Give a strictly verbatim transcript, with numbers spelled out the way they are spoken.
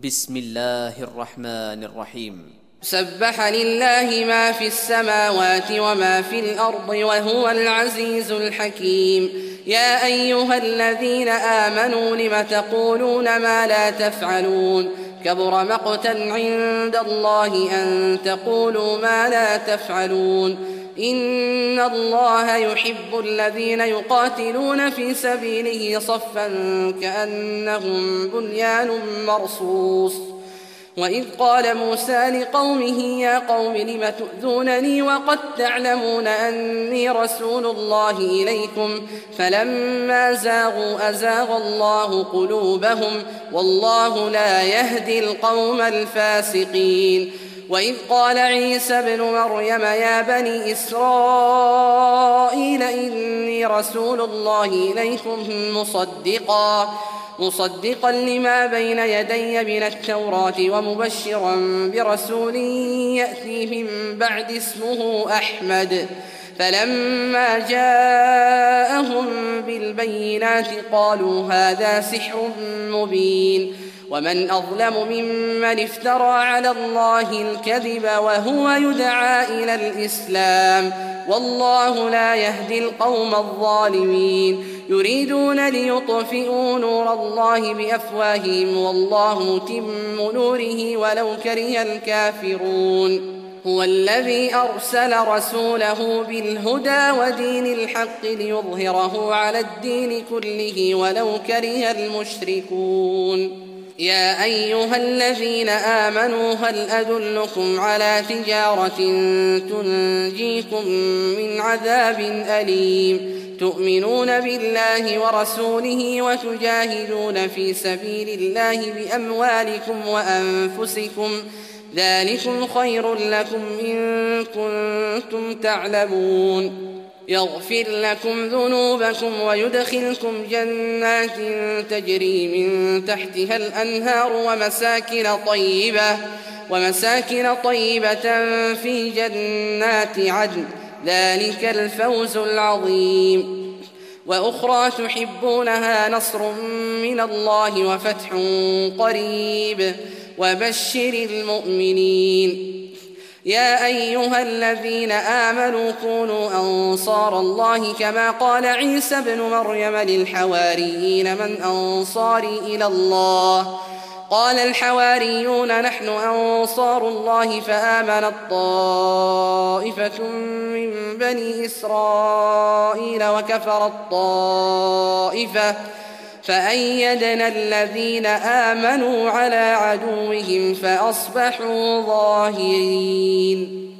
بسم الله الرحمن الرحيم. سبح لله ما في السماوات وما في الأرض وهو العزيز الحكيم. يا أيها الذين آمنوا لم تقولون ما لا تفعلون كبر مقتا عند الله أن تقولوا ما لا تفعلون. إن الله يحب الذين يقاتلون في سبيله صفا كأنهم بنيان مرصوص. وإذ قال موسى لقومه يا قوم لم تؤذونني وقد تعلمون أني رسول الله إليكم فلما زاغوا أزاغ الله قلوبهم والله لا يهدي القوم الفاسقين. وإذ قال عيسى ابن مريم يا بني إسرائيل إني رسول الله إليكم مصدقا مصدقا لما بين يدي من التوراة ومبشرا برسول يأتي من بعد اسمه أحمد. فلما جاءهم بالبينات قالوا هذا سحر مبين. ومن أظلم ممن افترى على الله الكذب وهو يدعى إلى الإسلام والله لا يهدي القوم الظالمين. يريدون ليطفئوا نور الله بأفواههم والله متم نوره ولو كره الكافرون. هو الذي أرسل رسوله بالهدى ودين الحق ليظهره على الدين كله ولو كره المشركون. يا أيها الذين آمنوا هل أدلكم على تجارة تنجيكم من عذاب أليم تؤمنون بالله ورسوله وتجاهدون في سبيل الله بأموالكم وأنفسكم ذلكم خير لكم إن كنتم تعلمون. يغفر لكم ذنوبكم ويدخلكم جنات تجري من تحتها الأنهار ومساكن طيبة ومساكن طيبة في جنات عدن ذلك الفوز العظيم. وأخرى تحبونها نصر من الله وفتح قريب وبشر المؤمنين. يا أيها الذين آمنوا كونوا أنصار الله كما قال عيسى ابن مريم للحواريين من أنصاري إلى الله قال الحواريون نحن أنصار الله فآمنت طائفة من بني إسرائيل وكفرت طائفة فأيدنا الذين آمنوا على عدوهم فأصبحوا ظاهرين.